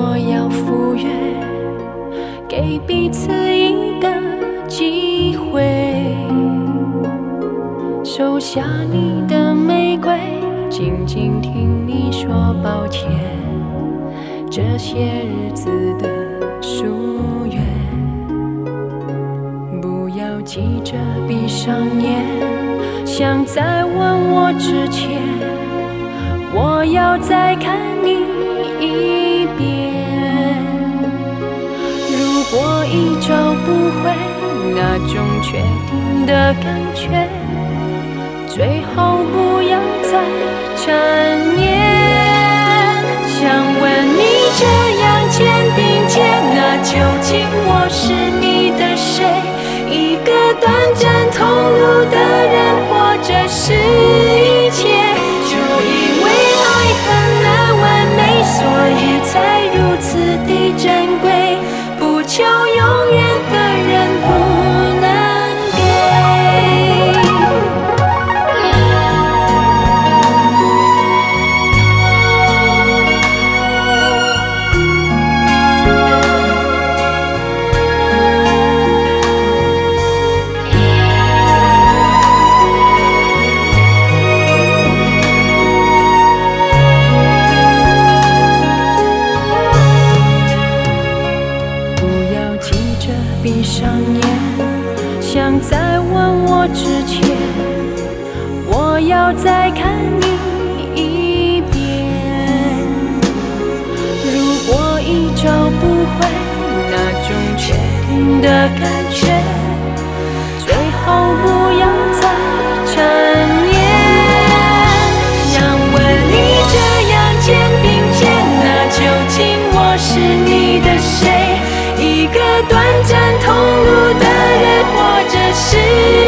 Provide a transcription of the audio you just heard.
我要赴约，给彼此一个机会，收下你的玫瑰，静静听你说抱歉，这些日子的夙愿。不要急着闭上眼，想在问我之前，我要再看你一遍。如果一找不回那种确定的感觉，最好不要再缠绵。想问你这样肩并肩，那究竟我是你的谁？一个短暂同路的人，或者是一切？就因为爱很难完美，所以才如此的珍贵，不求永远的人不能给。闭上眼，想在问我之前，我要再看你一遍。如果一找不回那种确定的感觉，最好不要再缠绵。想问你这样肩并肩，那究竟我是你的谁？一个短暂同路的人，或者是